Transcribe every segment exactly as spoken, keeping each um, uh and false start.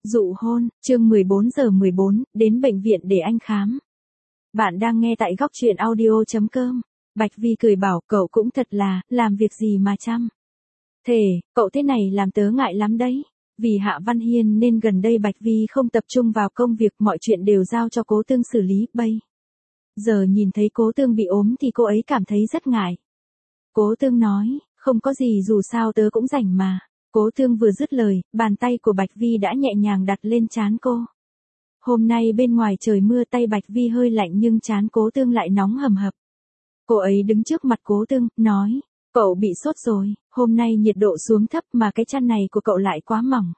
Dụ hôn, chương mười bốn giờ mười bốn, đến bệnh viện để anh khám. Bạn đang nghe tại góc truyện audio chấm com. Bạch Vi cười bảo cậu cũng thật là, làm việc gì mà chăm. Thề, cậu thế này làm tớ ngại lắm đấy. Vì Hạ Văn Hiên nên gần đây Bạch Vi không tập trung vào công việc, mọi chuyện đều giao cho Cố Tương xử lý. Bây giờ nhìn thấy Cố Tương bị ốm thì cô ấy cảm thấy rất ngại. Cố Tương nói, không có gì, dù sao tớ cũng rảnh mà. Cố Tương vừa dứt lời, bàn tay của Bạch Vi đã nhẹ nhàng đặt lên trán cô. Hôm nay bên ngoài trời mưa, tay Bạch Vi hơi lạnh nhưng trán Cố Tương lại nóng hầm hập. Cô ấy đứng trước mặt Cố Tương, nói, cậu bị sốt rồi, hôm nay nhiệt độ xuống thấp mà cái chăn này của cậu lại quá mỏng.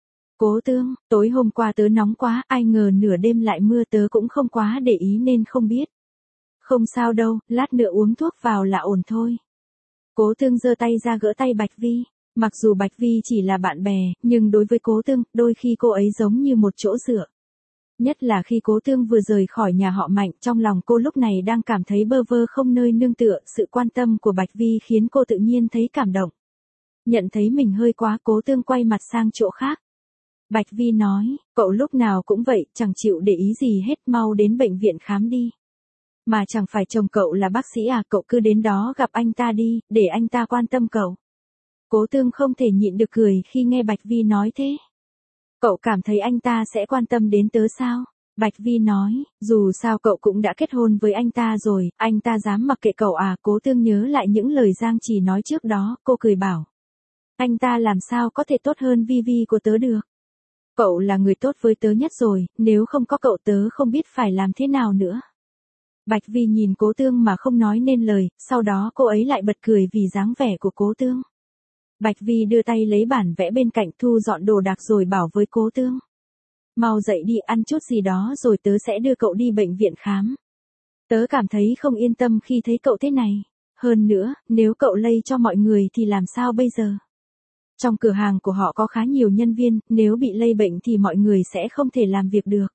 Cố Tương, tối hôm qua tớ nóng quá, ai ngờ nửa đêm lại mưa, tớ cũng không quá để ý nên không biết. Không sao đâu, lát nữa uống thuốc vào là ổn thôi. Cố Tương giơ tay ra gỡ tay Bạch Vi. Mặc dù Bạch Vi chỉ là bạn bè, nhưng đối với Cố Tương, đôi khi cô ấy giống như một chỗ dựa. Nhất là khi Cố Tương vừa rời khỏi nhà họ Mạnh, trong lòng cô lúc này đang cảm thấy bơ vơ không nơi nương tựa, sự quan tâm của Bạch Vi khiến cô tự nhiên thấy cảm động. Nhận thấy mình hơi quá, Cố Tương quay mặt sang chỗ khác. Bạch Vi nói, cậu lúc nào cũng vậy, chẳng chịu để ý gì hết, mau đến bệnh viện khám đi. Mà chẳng phải chồng cậu là bác sĩ à, cậu cứ đến đó gặp anh ta đi, để anh ta quan tâm cậu. Cố Tương không thể nhịn được cười khi nghe Bạch Vi nói thế. Cậu cảm thấy anh ta sẽ quan tâm đến tớ sao? Bạch Vi nói, dù sao cậu cũng đã kết hôn với anh ta rồi, anh ta dám mặc kệ cậu à? Cố Tương nhớ lại những lời Giang Trì nói trước đó, cô cười bảo. Anh ta làm sao có thể tốt hơn Vi Vi của tớ được? Cậu là người tốt với tớ nhất rồi, nếu không có cậu tớ không biết phải làm thế nào nữa. Bạch Vi nhìn Cố Tương mà không nói nên lời, sau đó cô ấy lại bật cười vì dáng vẻ của Cố Tương. Bạch Vi đưa tay lấy bản vẽ bên cạnh, thu dọn đồ đạc rồi bảo với Cố Tương. Mau dậy đi, ăn chút gì đó rồi tớ sẽ đưa cậu đi bệnh viện khám. Tớ cảm thấy không yên tâm khi thấy cậu thế này. Hơn nữa, nếu cậu lây cho mọi người thì làm sao bây giờ? Trong cửa hàng của họ có khá nhiều nhân viên, nếu bị lây bệnh thì mọi người sẽ không thể làm việc được.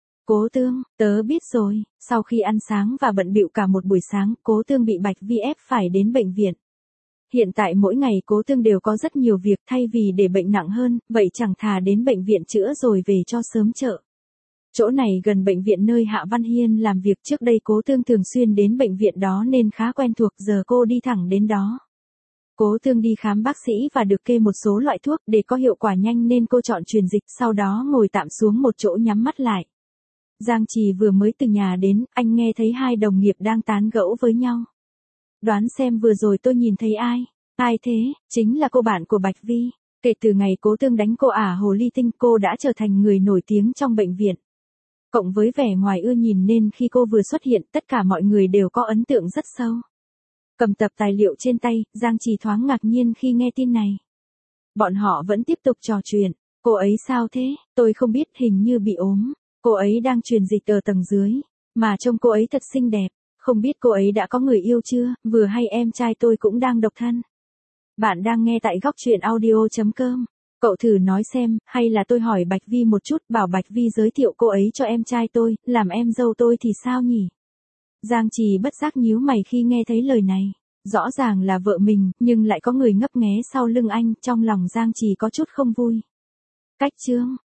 Cố Tương, tớ biết rồi. Sau khi ăn sáng và bận bịu cả một buổi sáng, Cố Tương bị Bạch Vi ép phải đến bệnh viện. Hiện tại mỗi ngày Cố Tương đều có rất nhiều việc, thay vì để bệnh nặng hơn, vậy chẳng thà đến bệnh viện chữa rồi về cho sớm chợ. Chỗ này gần bệnh viện nơi Hạ Văn Hiên làm việc, trước đây Cố Tương thường xuyên đến bệnh viện đó nên khá quen thuộc, giờ cô đi thẳng đến đó. Cố Tương đi khám bác sĩ và được kê một số loại thuốc, để có hiệu quả nhanh nên cô chọn truyền dịch, sau đó ngồi tạm xuống một chỗ nhắm mắt lại. Giang Trì vừa mới từ nhà đến, anh nghe thấy hai đồng nghiệp đang tán gẫu với nhau. Đoán xem vừa rồi tôi nhìn thấy ai? Ai thế? Chính là cô bạn của Bạch Vi. Kể từ ngày Cố Tương đánh cô ả Hồ Ly Tinh, cô đã trở thành người nổi tiếng trong bệnh viện. Cộng với vẻ ngoài ưa nhìn nên khi cô vừa xuất hiện, tất cả mọi người đều có ấn tượng rất sâu. Cầm tập tài liệu trên tay, Giang Trì thoáng ngạc nhiên khi nghe tin này. Bọn họ vẫn tiếp tục trò chuyện. Cô ấy sao thế? Tôi không biết, hình như bị ốm. Cô ấy đang truyền dịch ở tầng dưới. Mà trông cô ấy thật xinh đẹp. Không biết cô ấy đã có người yêu chưa? Vừa hay em trai tôi cũng đang độc thân. Bạn đang nghe tại góc truyện audio chấm com. Cậu thử nói xem, hay là tôi hỏi Bạch Vi một chút, bảo Bạch Vi giới thiệu cô ấy cho em trai tôi, làm em dâu tôi thì sao nhỉ? Giang Trì bất giác nhíu mày khi nghe thấy lời này. Rõ ràng là vợ mình, nhưng lại có người ngấp nghé sau lưng anh, trong lòng Giang Trì có chút không vui. Cách chương,